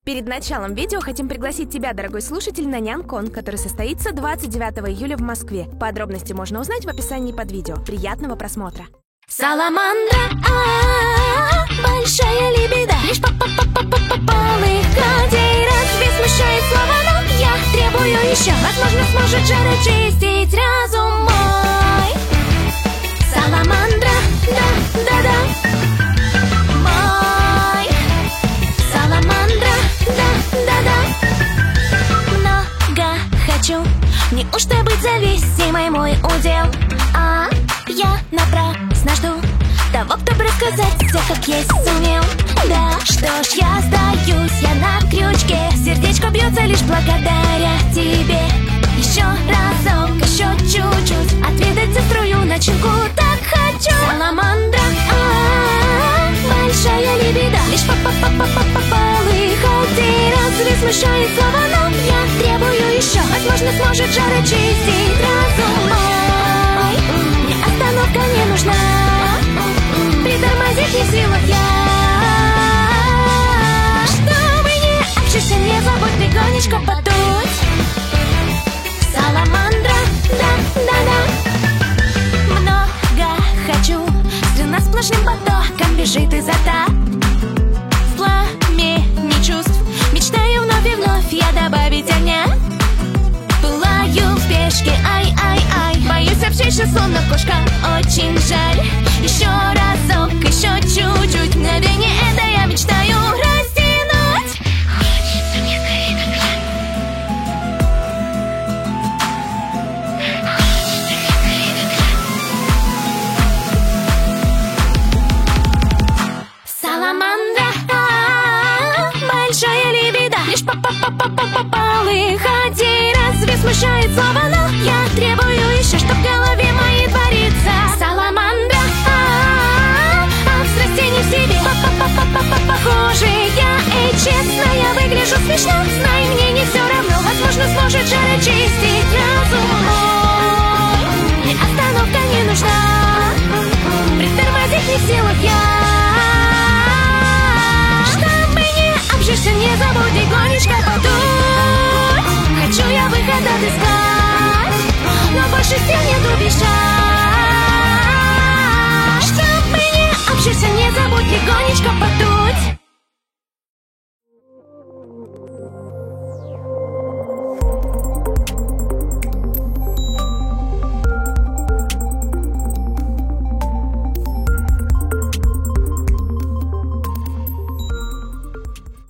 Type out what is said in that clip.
Перед началом видео хотим пригласить тебя, дорогой слушатель, на Нян-кон, который состоится 29 июля в Москве. Подробности можно узнать в описании под видео. Приятного просмотра! Саламандра, большая либидо, лишь полыхадей. Разве смущает слова, но я требую еще. Возможно, сможет жар очистить разум мой. Саламандра, да-да-да, мой. Саламандра, да-да-да. Много хочу, неужто быть зависимой мой удел? А я напрасно жду того, кто бы рассказать все, как есть сумел. Да, что ж, я сдаюсь, я на крючке. Сердечко бьется лишь благодаря тебе. Еще разок, еще чуть-чуть отведать острую начинку так хочу. Саламандра, большая либидо, лишь полыхадей. Разве смущает слова, но я требую еще. Возможно, сможет жар очистить разум мой. Мне остановка не нужна, притормозить не в силах я. Чтобы не общаться, не забудь легонечко подуть. Саламандра, да-да-да. Много хочу, слюна сплошным потоком бежит изо рта. В пламени чувств мечтаю вновь и вновь я добавить огня. Пылаю в спешке, ай-ай-ай. Боюсь общаться, словно кошка, очень жаль. Еще разок, еще чуть-чуть, мгновение это я мечтаю растянуть. Хочется мне скорее догнать. Хочется мне скорее догнать. Саламандра, большая либидо, лишь полыхадей. Разве смущает слова, но я требую еще, чтоб в голове моей творилось.